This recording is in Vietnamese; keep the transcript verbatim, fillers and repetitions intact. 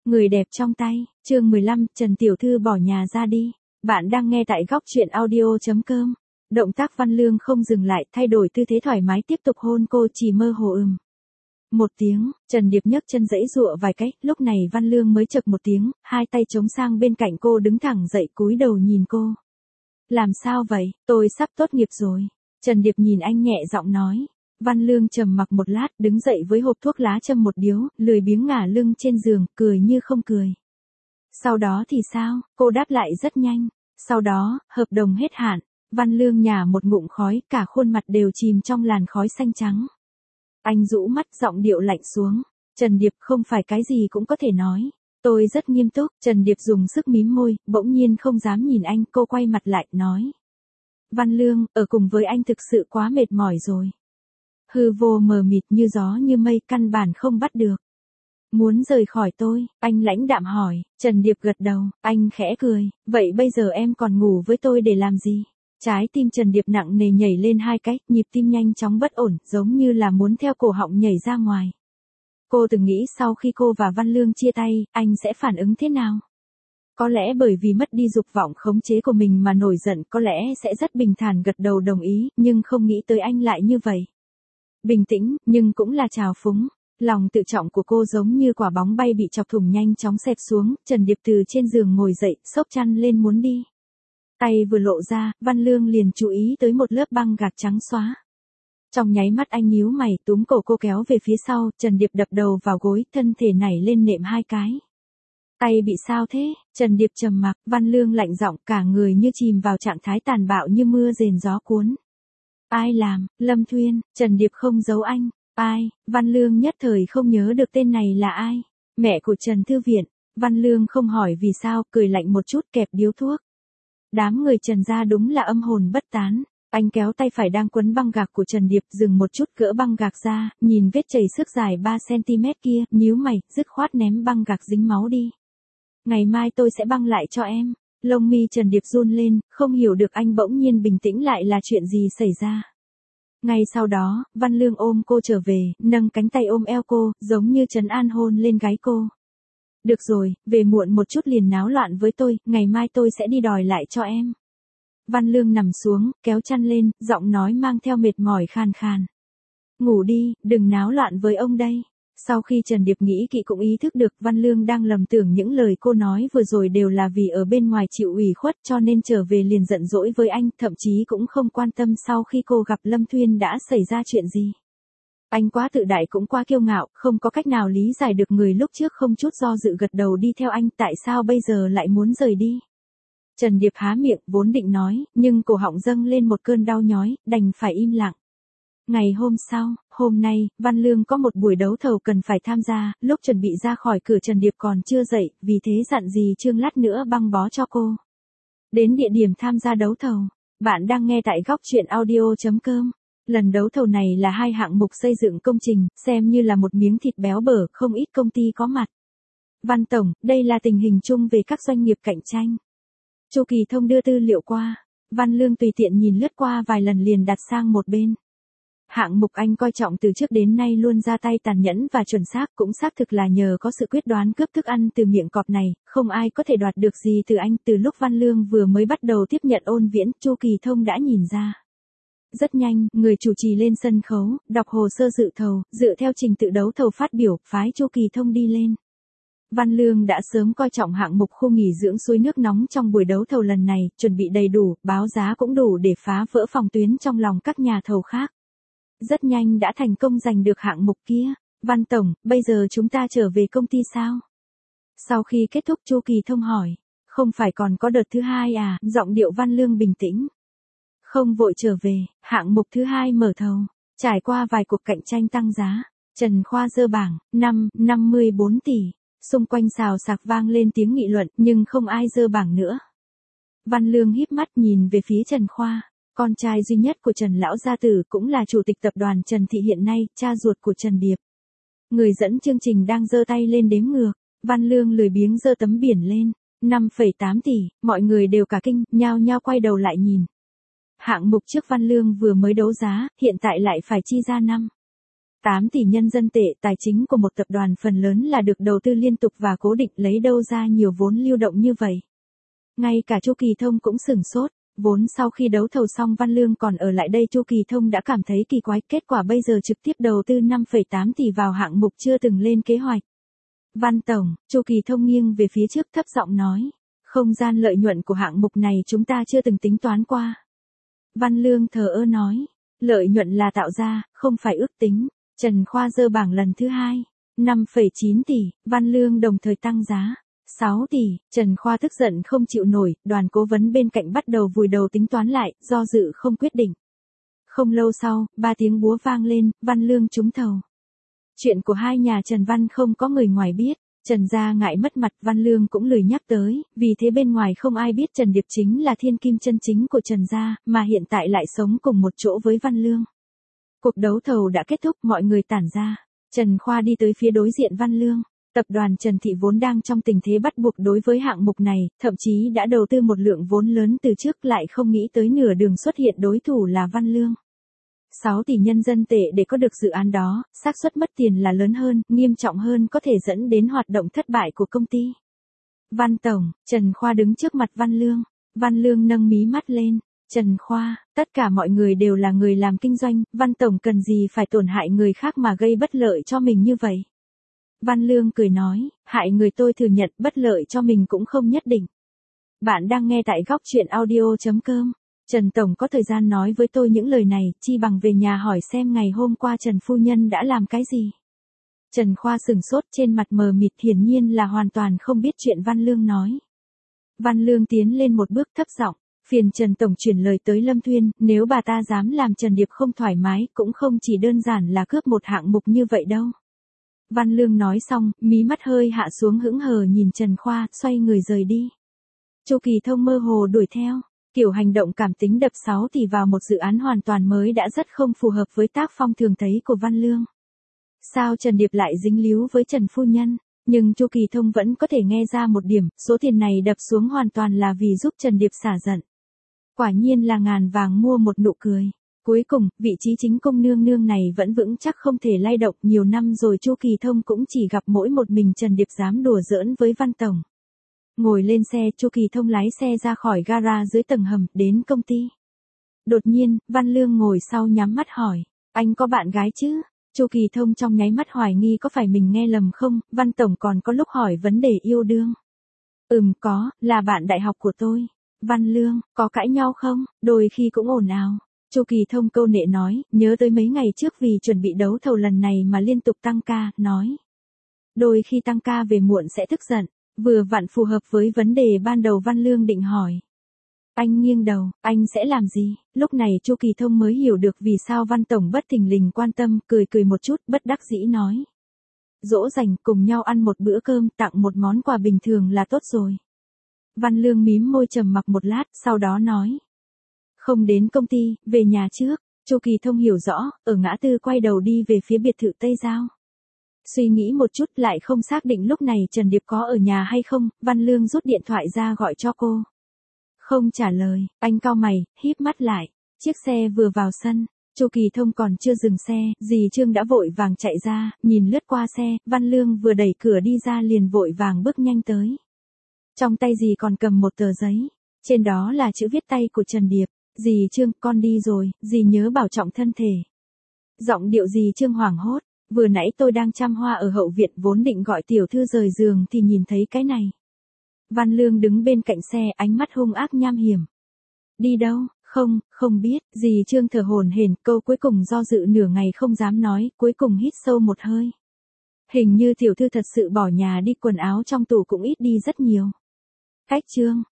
Người đẹp trong tay, chương mười lăm, Trần Tiểu Thư bỏ nhà ra đi. Bạn đang nghe tại góc truyện audio chấm com. Động tác Văn Lương không dừng lại, thay đổi tư thế thoải mái tiếp tục hôn cô, chỉ mơ hồ ừm. Một tiếng, Trần Điệp nhấc chân giãy giụa vài cái, lúc này Văn Lương mới chậc một tiếng, hai tay chống sang bên cạnh cô đứng thẳng dậy cúi đầu nhìn cô. Làm sao vậy, tôi sắp tốt nghiệp rồi. Trần Điệp nhìn anh nhẹ giọng nói. Văn Lương trầm mặc một lát, đứng dậy với hộp thuốc lá châm một điếu, lười biếng ngả lưng trên giường, cười như không cười. Sau đó thì sao, cô đáp lại rất nhanh. Sau đó, hợp đồng hết hạn. Văn Lương nhả một ngụm khói, cả khuôn mặt đều chìm trong làn khói xanh trắng. Anh rũ mắt, giọng điệu lạnh xuống. Trần Điệp, không phải cái gì cũng có thể nói. Tôi rất nghiêm túc. Trần Điệp dùng sức mím môi, bỗng nhiên không dám nhìn anh, cô quay mặt lại, nói. Văn Lương, ở cùng với anh thực sự quá mệt mỏi rồi. Hư vô mờ mịt như gió như mây, căn bản không bắt được. Muốn rời khỏi tôi, anh lãnh đạm hỏi. Trần Điệp gật đầu, anh khẽ cười. Vậy bây giờ em còn ngủ với tôi để làm gì? Trái tim Trần Điệp nặng nề nhảy lên hai cái, nhịp tim nhanh chóng bất ổn, giống như là muốn theo cổ họng nhảy ra ngoài. Cô từng nghĩ sau khi cô và Văn Lương chia tay, anh sẽ phản ứng thế nào? Có lẽ bởi vì mất đi dục vọng khống chế của mình mà nổi giận, có lẽ sẽ rất bình thản gật đầu đồng ý, nhưng không nghĩ tới anh lại như vậy. Bình tĩnh, nhưng cũng là trào phúng. Lòng tự trọng của cô giống như quả bóng bay bị chọc thủng nhanh chóng xẹp xuống, Trần Điệp từ trên giường ngồi dậy, xốc chăn lên muốn đi. Tay vừa lộ ra, Văn Lương liền chú ý tới một lớp băng gạc trắng xóa. Trong nháy mắt anh nhíu mày, túm cổ cô kéo về phía sau, Trần Điệp đập đầu vào gối, thân thể nảy lên nệm hai cái. Tay bị sao thế? Trần Điệp trầm mặc, Văn Lương lạnh giọng, cả người như chìm vào trạng thái tàn bạo như mưa rền gió cuốn. Ai làm? Lâm Thuyên. Trần Điệp không giấu anh. Ai? Văn Lương nhất thời không nhớ được tên này là ai. Mẹ của Trần Thư Viện. Văn Lương không hỏi vì sao, cười lạnh một chút, kẹp điếu thuốc. Đám người Trần gia đúng là âm hồn bất tán. Anh kéo tay phải đang quấn băng gạc của Trần Điệp, dừng một chút, gỡ băng gạc ra, nhìn vết chảy xước dài ba xăng-ti-mét kia, nhíu mày, dứt khoát ném băng gạc dính máu đi. Ngày mai tôi sẽ băng lại cho em. Lông mi Trần Điệp run lên, không hiểu được anh bỗng nhiên bình tĩnh lại là chuyện gì xảy ra. Ngay sau đó, Văn Lương ôm cô trở về, nâng cánh tay ôm eo cô, giống như trấn an hôn lên gáy cô. Được rồi, về muộn một chút liền náo loạn với tôi, ngày mai tôi sẽ đi đòi lại cho em. Văn Lương nằm xuống, kéo chăn lên, giọng nói mang theo mệt mỏi khàn khàn. Ngủ đi, đừng náo loạn với ông đây. Sau khi Trần Điệp nghĩ kỹ cũng ý thức được Văn Lương đang lầm tưởng những lời cô nói vừa rồi đều là vì ở bên ngoài chịu ủy khuất cho nên trở về liền giận dỗi với anh, thậm chí cũng không quan tâm sau khi cô gặp Lâm Thuyên đã xảy ra chuyện gì. Anh quá tự đại cũng quá kiêu ngạo, không có cách nào lý giải được người lúc trước không chút do dự gật đầu đi theo anh, tại sao bây giờ lại muốn rời đi. Trần Điệp há miệng, vốn định nói, nhưng cổ họng dâng lên một cơn đau nhói, đành phải im lặng. Ngày hôm sau, hôm nay, Văn Lương có một buổi đấu thầu cần phải tham gia, lúc chuẩn bị ra khỏi cửa Trần Điệp còn chưa dậy, vì thế dặn dì Trương lát nữa băng bó cho cô. Đến địa điểm tham gia đấu thầu, bạn đang nghe tại góc truyện audio chấm com. Lần đấu thầu này là hai hạng mục xây dựng công trình, xem như là một miếng thịt béo bở, không ít công ty có mặt. Văn Tổng, đây là tình hình chung về các doanh nghiệp cạnh tranh. Chu Kỳ Thông đưa tư liệu qua, Văn Lương tùy tiện nhìn lướt qua vài lần liền đặt sang một bên. Hạng mục anh coi trọng từ trước đến nay luôn ra tay tàn nhẫn và chuẩn xác, cũng xác thực là nhờ có sự quyết đoán cướp thức ăn từ miệng cọp này, không ai có thể đoạt được gì từ anh. Từ lúc Văn Lương vừa mới bắt đầu tiếp nhận ôn viễn, Chu Kỳ Thông đã nhìn ra. Rất nhanh, người chủ trì lên sân khấu, đọc hồ sơ dự thầu, dựa theo trình tự đấu thầu phát biểu, phái Chu Kỳ Thông đi lên. Văn Lương đã sớm coi trọng hạng mục khu nghỉ dưỡng suối nước nóng trong buổi đấu thầu lần này, chuẩn bị đầy đủ, báo giá cũng đủ để phá vỡ phòng tuyến trong lòng các nhà thầu khác. Rất nhanh đã thành công giành được hạng mục kia. Văn Tổng, bây giờ chúng ta trở về công ty sao? Sau khi kết thúc Chu Kỳ Thông hỏi, không phải còn có đợt thứ hai à? Giọng điệu Văn Lương bình tĩnh. Không vội trở về, hạng mục thứ hai mở thầu. Trải qua vài cuộc cạnh tranh tăng giá, Trần Khoa dơ bảng, năm, năm mươi bốn tỷ. Xung quanh xào sạc vang lên tiếng nghị luận, nhưng không ai dơ bảng nữa. Văn Lương híp mắt nhìn về phía Trần Khoa. Con trai duy nhất của Trần Lão Gia Tử cũng là chủ tịch tập đoàn Trần Thị hiện nay, cha ruột của Trần Điệp. Người dẫn chương trình đang giơ tay lên đếm ngược, Văn Lương lười biếng giơ tấm biển lên, năm phẩy tám tỷ, mọi người đều cả kinh, nhao nhao quay đầu lại nhìn. Hạng mục trước Văn Lương vừa mới đấu giá, hiện tại lại phải chi ra năm tám tỷ nhân dân tệ, tài chính của một tập đoàn phần lớn là được đầu tư liên tục và cố định, lấy đâu ra nhiều vốn lưu động như vậy. Ngay cả Chu Kỳ Thông cũng sửng sốt, vốn sau khi đấu thầu xong Văn Lương còn ở lại đây Chu Kỳ Thông đã cảm thấy kỳ quái, kết quả bây giờ trực tiếp đầu tư năm phẩy tám tỷ vào hạng mục chưa từng lên kế hoạch. Văn Tổng, Chu Kỳ Thông nghiêng về phía trước thấp giọng nói, không gian lợi nhuận của hạng mục này chúng ta chưa từng tính toán qua. Văn Lương thờ ơ nói, lợi nhuận là tạo ra, không phải ước tính. Trần Khoa giơ bảng lần thứ hai, năm phẩy chín tỷ, Văn Lương đồng thời tăng giá, sáu tỷ, Trần Khoa tức giận không chịu nổi, đoàn cố vấn bên cạnh bắt đầu vùi đầu tính toán lại, do dự không quyết định. Không lâu sau, ba tiếng búa vang lên, Văn Lương trúng thầu. Chuyện của hai nhà Trần Văn không có người ngoài biết, Trần gia ngại mất mặt, Văn Lương cũng lười nhắc tới, vì thế bên ngoài không ai biết Trần Điệp chính là thiên kim chân chính của Trần gia, mà hiện tại lại sống cùng một chỗ với Văn Lương. Cuộc đấu thầu đã kết thúc, mọi người tản ra. Trần Khoa đi tới phía đối diện Văn Lương. Tập đoàn Trần Thị vốn đang trong tình thế bắt buộc đối với hạng mục này, thậm chí đã đầu tư một lượng vốn lớn từ trước, lại không nghĩ tới nửa đường xuất hiện đối thủ là Văn Lương. sáu tỷ nhân dân tệ để có được dự án đó, xác suất mất tiền là lớn hơn, nghiêm trọng hơn có thể dẫn đến hoạt động thất bại của công ty. Văn Tổng, Trần Khoa đứng trước mặt Văn Lương. Văn Lương nâng mí mắt lên. Trần Khoa, tất cả mọi người đều là người làm kinh doanh, Văn Tổng cần gì phải tổn hại người khác mà gây bất lợi cho mình như vậy. Văn Lương cười nói, hại người tôi thừa nhận, bất lợi cho mình cũng không nhất định. Bạn đang nghe tại góc chuyện audio chấm com. Trần Tổng có thời gian nói với tôi những lời này, chi bằng về nhà hỏi xem ngày hôm qua Trần Phu Nhân đã làm cái gì. Trần Khoa sừng sốt, trên mặt mờ mịt, hiển nhiên là hoàn toàn không biết chuyện Văn Lương nói. Văn Lương tiến lên một bước thấp giọng, phiền Trần Tổng chuyển lời tới Lâm Thuyên, nếu bà ta dám làm Trần Điệp không thoải mái, cũng không chỉ đơn giản là cướp một hạng mục như vậy đâu. Văn Lương nói xong, mí mắt hơi hạ xuống hững hờ nhìn Trần Khoa, xoay người rời đi. Chu Kỳ Thông mơ hồ đuổi theo, kiểu hành động cảm tính đập sáu tỷ vào một dự án hoàn toàn mới đã rất không phù hợp với tác phong thường thấy của Văn Lương. Sao Trần Điệp lại dính líu với Trần Phu Nhân? Nhưng Chu Kỳ Thông vẫn có thể nghe ra một điểm, số tiền này đập xuống hoàn toàn là vì giúp Trần Điệp xả giận. Quả nhiên là ngàn vàng mua một nụ cười. Cuối cùng, vị trí chính cung nương nương này vẫn vững chắc không thể lay động, nhiều năm rồi Chu Kỳ Thông cũng chỉ gặp mỗi một mình Trần Điệp dám đùa giỡn với Văn Tổng. Ngồi lên xe, Chu Kỳ Thông lái xe ra khỏi gara dưới tầng hầm, đến công ty. Đột nhiên, Văn Lương ngồi sau nhắm mắt hỏi, anh có bạn gái chứ? Chu Kỳ Thông trong nháy mắt hoài nghi có phải mình nghe lầm không, Văn Tổng còn có lúc hỏi vấn đề yêu đương. Ừm có, là bạn đại học của tôi. Văn Lương, có cãi nhau không? Đôi khi cũng ồn ào. Chu Kỳ Thông câu nệ nói, nhớ tới mấy ngày trước vì chuẩn bị đấu thầu lần này mà liên tục tăng ca, nói. Đôi khi tăng ca về muộn sẽ tức giận, vừa vặn phù hợp với vấn đề ban đầu Văn Lương định hỏi. Anh nghiêng đầu, anh sẽ làm gì? Lúc này Chu Kỳ Thông mới hiểu được vì sao Văn Tổng bất thình lình quan tâm, cười cười một chút, bất đắc dĩ nói. Dỗ dành, cùng nhau ăn một bữa cơm, tặng một món quà bình thường là tốt rồi. Văn Lương mím môi trầm mặc một lát, sau đó nói. Không đến công ty, về nhà trước. Chu Kỳ Thông hiểu rõ, ở ngã tư quay đầu đi về phía biệt thự Tây Giao. Suy nghĩ một chút lại không xác định lúc này Trần Điệp có ở nhà hay không, Văn Lương rút điện thoại ra gọi cho cô. Không trả lời, anh cau mày, híp mắt lại. Chiếc xe vừa vào sân, Chu Kỳ Thông còn chưa dừng xe, dì Trương đã vội vàng chạy ra, nhìn lướt qua xe, Văn Lương vừa đẩy cửa đi ra liền vội vàng bước nhanh tới. Trong tay dì còn cầm một tờ giấy, trên đó là chữ viết tay của Trần Điệp. Dì Trương, con đi rồi, dì nhớ bảo trọng thân thể. Giọng điệu dì Trương hoảng hốt, vừa nãy tôi đang chăm hoa ở hậu viện vốn định gọi tiểu thư rời giường thì nhìn thấy cái này. Văn Lương đứng bên cạnh xe, ánh mắt hung ác nham hiểm. Đi đâu? Không, không biết, dì Trương thở hổn hển, câu cuối cùng do dự nửa ngày không dám nói, cuối cùng hít sâu một hơi. Hình như tiểu thư thật sự bỏ nhà đi, quần áo trong tủ cũng ít đi rất nhiều. Cách Trương,